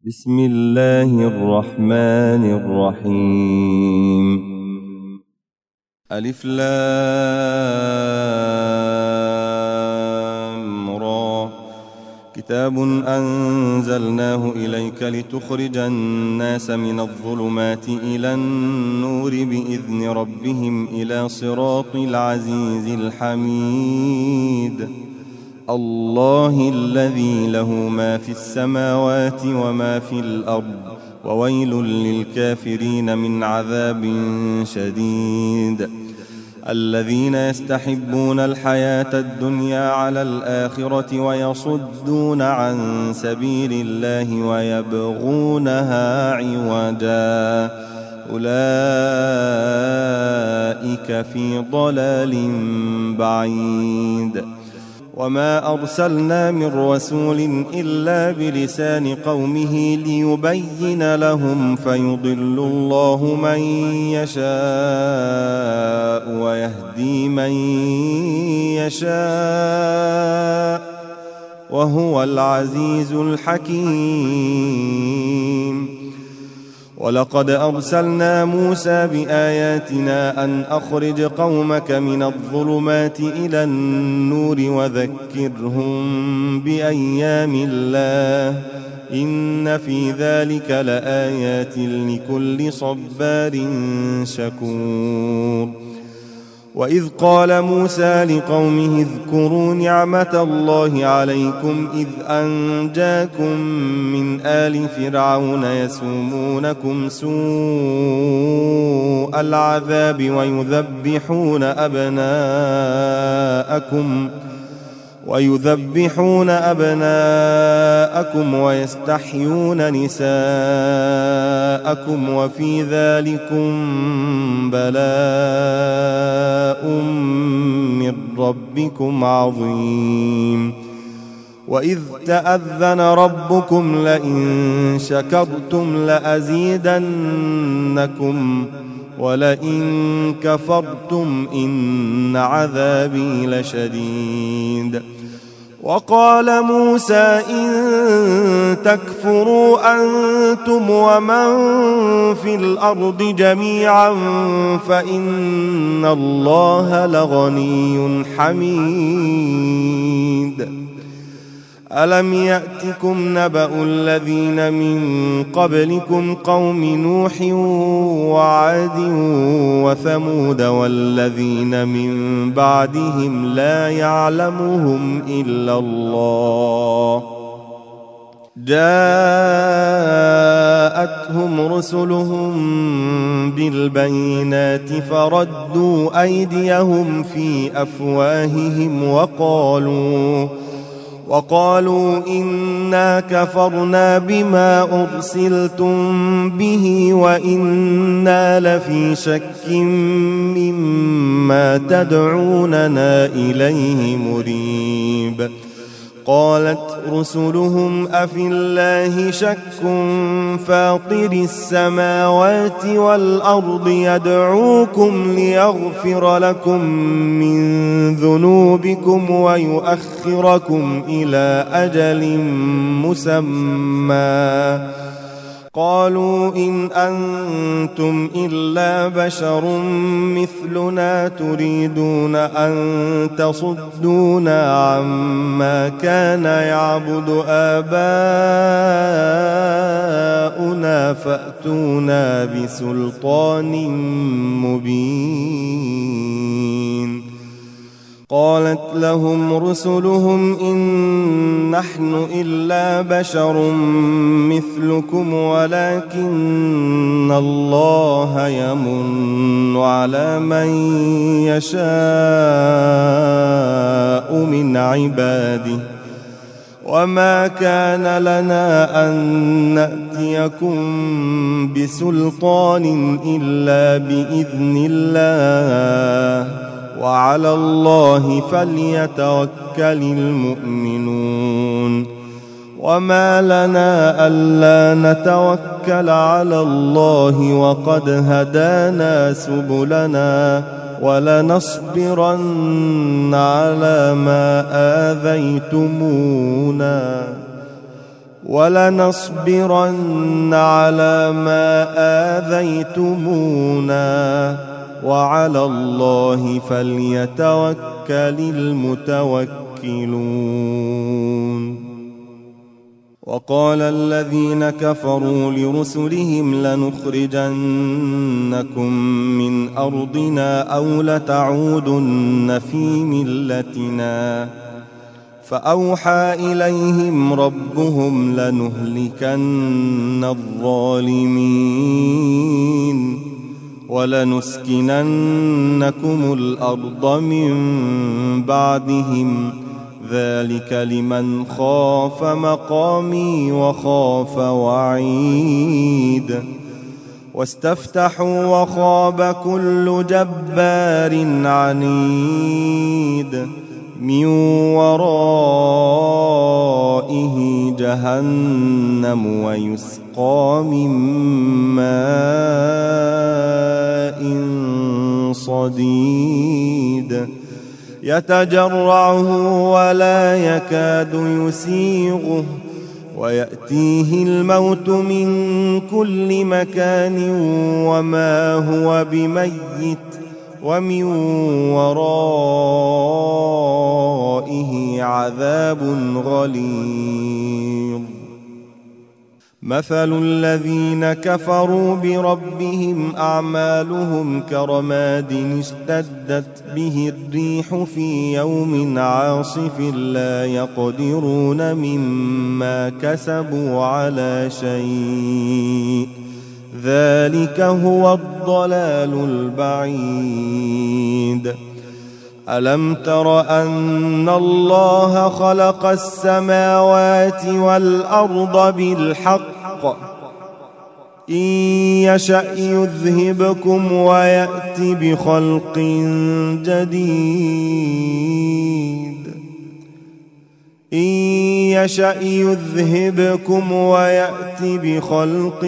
بسم الله الرحمن الرحيم. ألف لام را. كتاب أنزلناه إليك لتخرج الناس من الظلمات إلى النور بإذن ربهم إلى صراط العزيز الحميد. الله الذي له ما في السماوات وما في الأرض، وويل للكافرين من عذاب شديد. الذين يستحبون الحياة الدنيا على الآخرة ويصدون عن سبيل الله ويبغونها عوجا، أولئك في ضلال بعيد. وما أرسلنا من رسول إلا بلسان قومه ليبين لهم، فيضل الله من يشاء ويهدي من يشاء، وهو العزيز الحكيم. ولقد أرسلنا موسى بآياتنا أن أخرج قومك من الظلمات إلى النور وذكرهم بأيام الله، إن في ذلك لآيات لكل صبار شكور. وإذ قال موسى لقومه اذكروا نعمة الله عليكم إذ أنجاكم من آل فرعون يسومونكم سوء العذاب ويذبحون أبناءكم ويستحيون نساءكم، وفي ذلكم بلاء من ربكم عظيم. وإذ تأذن ربكم لئن شكرتم لأزيدنكم ولئن كفرتم إن عذابي لشديد. وقال موسى إن تكفروا أنتم ومن في الأرض جميعا فإن الله لغني حميد. ألم يأتكم نبأ الذين من قبلكم قوم نوح وعاد وثمود والذين من بعدهم لا يعلمهم إلا الله، جاءتهم رسلهم بالبينات فردوا أيديهم في أفواههم وقالوا إنا كفرنا بما أرسلتم به وإنا لفي شك مما تدعوننا إليه مريب. قالت رسلهم أفي الله شك فاطر السماوات والأرض يدعوكم ليغفر لكم من ذنوبكم ويؤخركم إلى أجل مسمى. قالوا إن أنتم إلا بشر مثلنا تريدون أن تصدونا عما كان يعبد آباؤنا فأتونا بسلطان مبين. قالت لهم رسلهم إن نحن إلا بشر مثلكم ولكن الله يمن على من يشاء من عباده، وما كان لنا أن نأتيكم بسلطان إلا بإذن الله، وعلى الله فليتوكل المؤمنون. وما لنا ألا نتوكل على الله وقد هدانا سبلنا ولنصبرن على ما آذيتمونا ولنصبرن على ما آذيتمونا وعلى الله فليتوكل المتوكلون. وقال الذين كفروا لرسلهم لنخرجنكم من أرضنا أو لتعودن في ملتنا فأوحى إليهم ربهم لنهلكن الظالمين ولنسكننكم الأرض من بعدهم ذلك لمن خاف مقامي وخاف وعيد. واستفتحوا وخاب كل جبار عنيد من ورائه جهنم ويسقى من ماء صديد يتجرعه ولا يكاد يسيغه ويأتيه الموت من كل مكان وما هو بميت ومن ورائه عذاب غليظ. مثل الذين كفروا بربهم أعمالهم كرماد اشتدت به الريح في يوم عاصف لا يقدرون مما كسبوا على شيء ذلك هو الضلال البعيد. ألم تر أن الله خلق السماوات والأرض بالحق إن يشأ يذهبكم ويأت بخلق جديد إن يشأ يذهبكم ويأت بخلق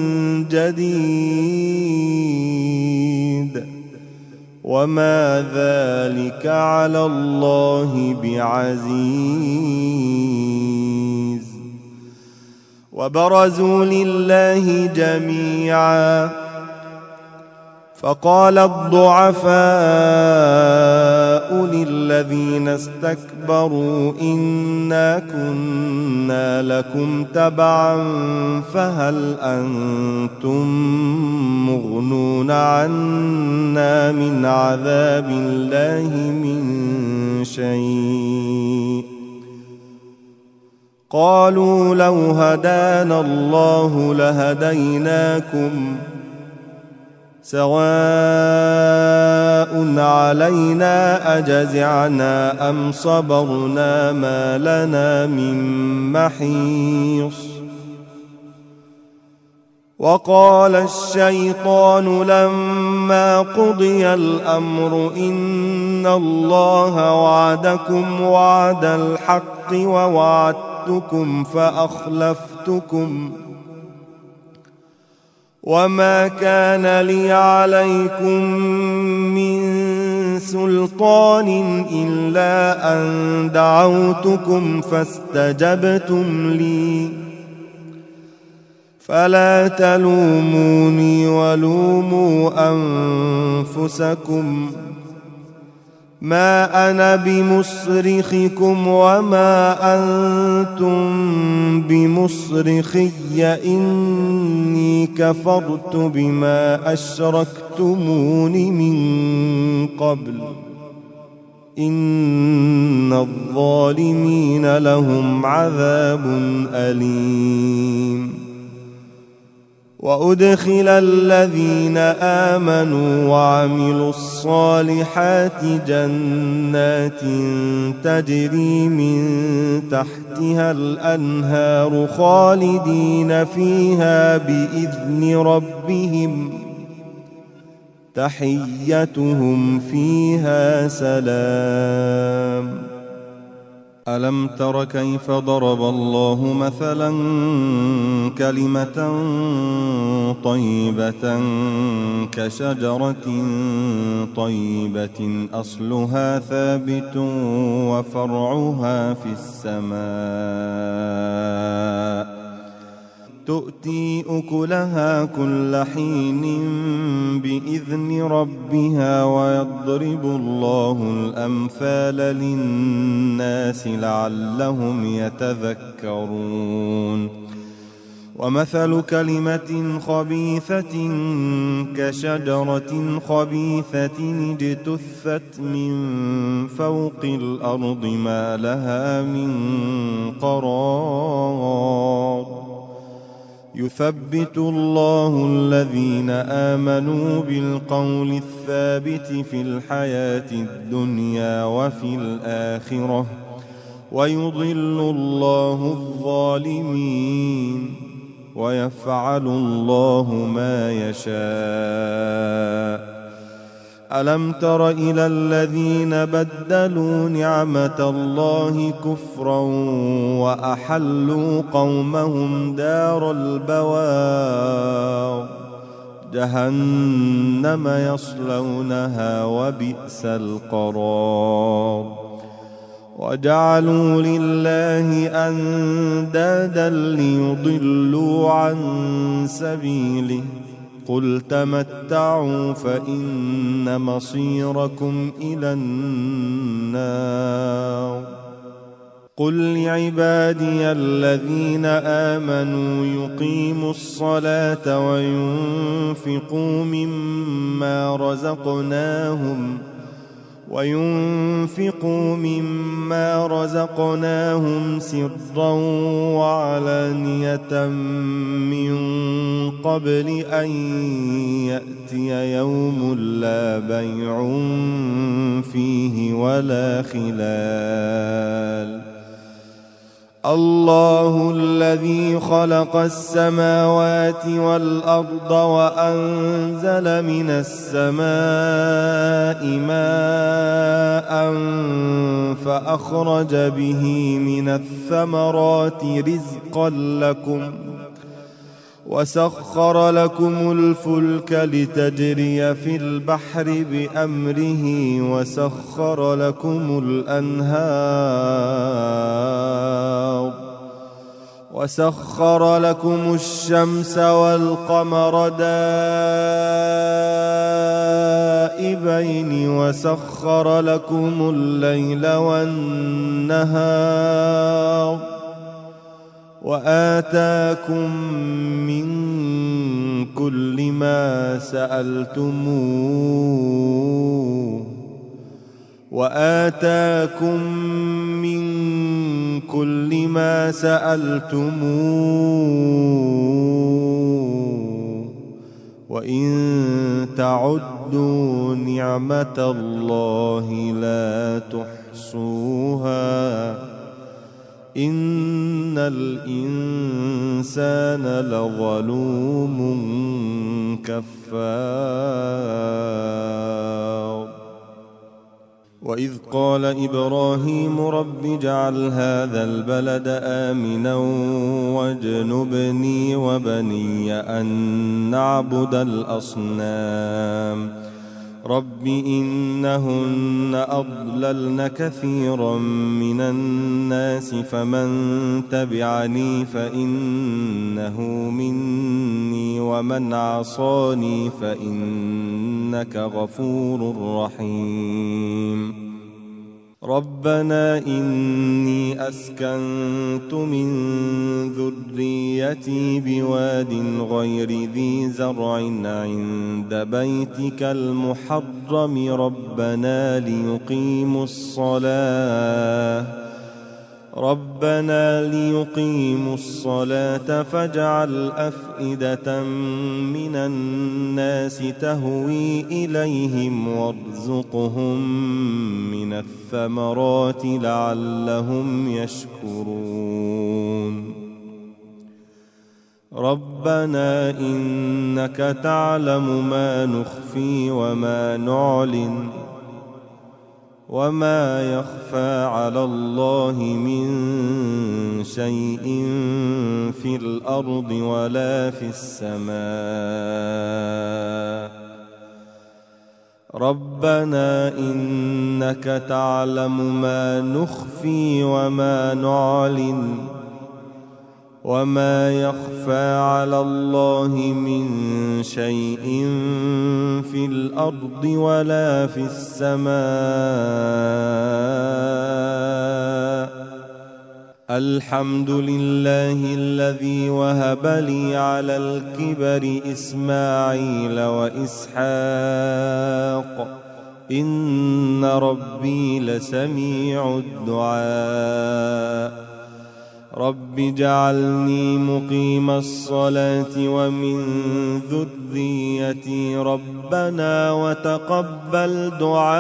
جديد وما ذلك على الله بعزيز. وبرزوا لله جميعا فقال الضعفاء للذين استكبروا إنا كنا لكم تبعا فهل أنتم مغنون عنا من عذاب الله من شيء قالوا لو هدانا الله لهديناكم سواء علينا أجزعنا أم صبرنا ما لنا من محيص. وقال الشيطان لما قضي الأمر إن الله وعدكم وعد الحق ووعدتكم فأخلفتكم وما كان لي عليكم من سلطان إلا أن دعوتكم فاستجبتم لي فلا تلوموني ولوموا أنفسكم ما أنا بمصرخكم وما أنتم بمصرخي إني كفرت بما أشركتمون من قبل إن الظالمين لهم عذاب أليم. وأدخل الذين آمنوا وعملوا الصالحات جنات تجري من تحتها الأنهار خالدين فيها بإذن ربهم تحيتهم فيها سلام. ألم تر كيف ضرب الله مثلا كلمة طيبة كشجرة طيبة أصلها ثابت وفرعها في السماء تؤتي أكلها كل حين بإذن ربها ويضرب الله الأمثال للناس لعلهم يتذكرون ومثل كلمة خبيثة كشجرة خبيثة اجتثت من فوق الأرض ما لها من قرار يثبت الله الذين آمنوا بالقول الثابت في الحياة الدنيا وفي الآخرة ويضل الله الظالمين ويفعل الله ما يشاء ألم تر إلى الذين بدلوا نعمة الله كفرا وأحلوا قومهم دار البوار جهنم يصلونها وبئس القرار وجعلوا لله أندادا ليضلوا عن سبيله قل تمتعوا فإن مصيركم إلى النار قل لعبادي الذين آمنوا يقيموا الصلاة وينفقوا مما رزقناهم سرا وعلانية من قبل أن يأتي يوم لا بيع فيه ولا خلال الله الذي خلق السماوات والأرض وأنزل من السماء ماء فأخرج به من الثمرات رزقا لكم وسخر لكم الفلك لتجري في البحر بأمره وسخر لكم الأنهار وسخر لكم الشمس والقمر دائبين وسخر لكم الليل والنهار وآتاكم من كل ما سألتموه وإن تعدوا نعمة الله لا تحصوها إن الإنسان لظلوم كفار وإذ قال إبراهيم رب اجعل هذا البلد آمنا واجنبني وبني أن نعبد الأصنام رب إنهن أضللن كثيرا من الناس فمن تبعني فإنه مني ومن عصاني فإنك غفور رحيم ربنا إني أسكنت من ذريتي بواد غير ذي زرع عند بيتك المحرم ربنا ليقيموا الصلاة فاجعل أفئدة من الناس تهوي إليهم وارزقهم من الثمرات لعلهم يشكرون ربنا إنك تعلم ما نخفي وما نعلن وما يخفى على الله من شيء في الأرض ولا في السماء. ربنا إنك تعلم ما نخفي وما نعلن وما يخفى على الله من شيء في الأرض ولا في السماء. الحمد لله الذي وهب لي على الكبر إسماعيل وإسحاق إن ربي لسميع الدعاء. رب اجعلني مقيم الصلاة ومن ذريتي ربنا وتقبل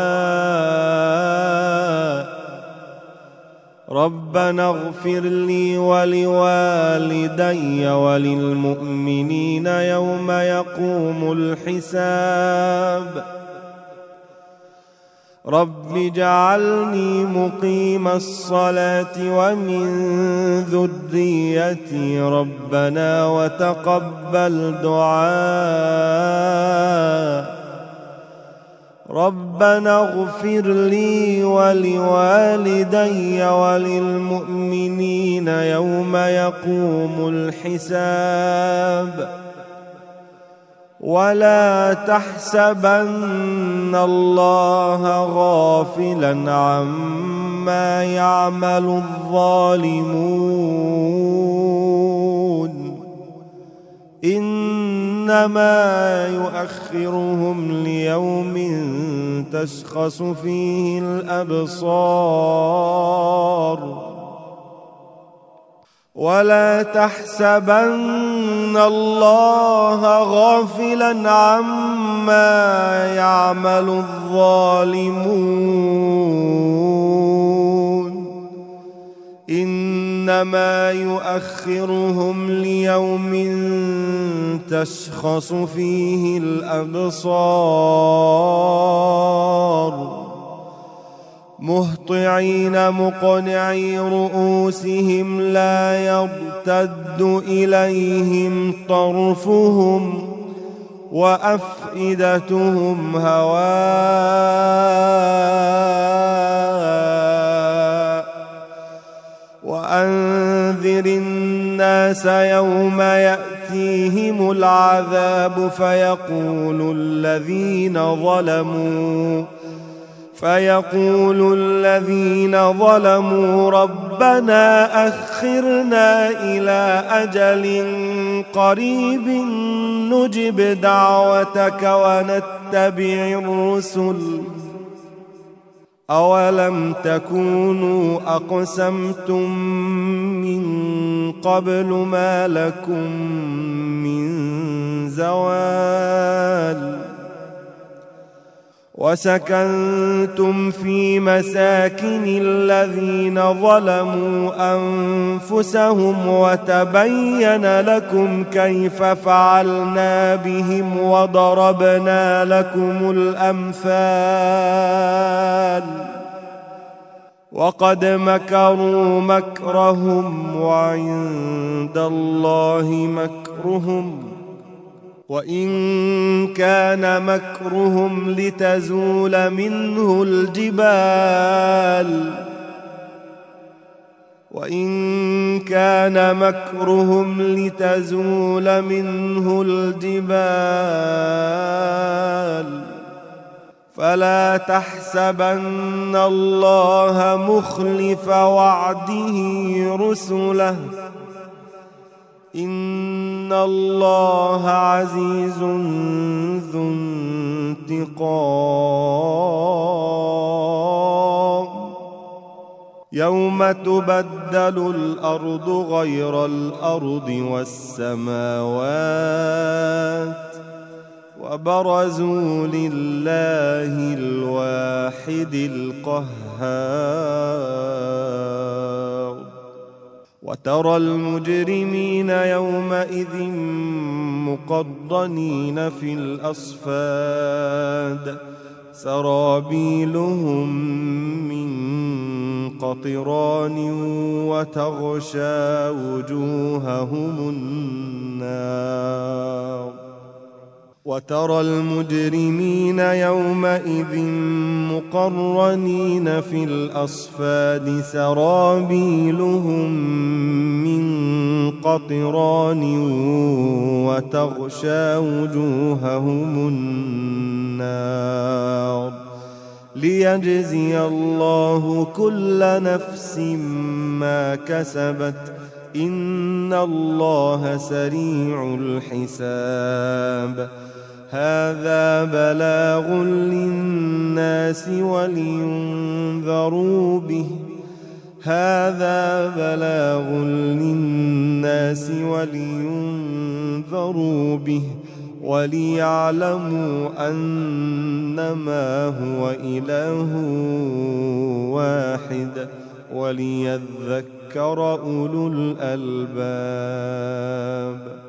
دعاء. ربنا اغفر لي ولوالدي وللمؤمنين يوم يقوم الحساب. رب اجعلني مقيم الصلاة ومن ذريتي ربنا وتقبل دعاء. ربنا اغفر لي ولوالدي وللمؤمنين يوم يقوم الحساب. ولا تحسبن الله غافلا عما يعمل الظالمون إنما يؤخرهم ليوم تشخص فيه الأبصار. ولا تحسبن الله غافلا عما يعمل الظالمون إنما يؤخرهم ليوم تشخص فيه الأبصار. مهطعين مقنعي رؤوسهم لا يرتد إليهم طرفهم وأفئدتهم هواء. وأنذر الناس يوم يأتيهم العذاب فيقول الذين ظلموا ربنا أخرنا إلى أجل قريب نجب دعوتك ونتبع الرسل أولم تكونوا أقسمتم من قبل ما لكم من زوال. وسكنتم في مساكن الذين ظلموا أنفسهم وتبين لكم كيف فعلنا بهم وضربنا لكم الأمثال. وقد مكروا مكرهم وعند الله مكرهم وإن كان مكرهم لتزول منه الجبال. وإن كان مكرهم لتزول منه الجبال. فلا تحسبن الله مخلف وعده رسله إن الله عزيز ذو انتقام. يوم تبدل الأرض غير الأرض والسماوات وبرزوا لله الواحد القهار. وترى المجرمين يومئذ مقرنين في الأصفاد سرابيلهم من قطران وتغشى وجوههم النار وترى المجرمين يومئذ مقرنين في الأصفاد سرابيلهم من قطران وتغشى وجوههم النار ليجزي الله كل نفس ما كسبت إن الله سريع الحساب هذا بلاغ للناس ولينذروا به وليعلموا أنما هو إله واحد وليذكر أولو الألباب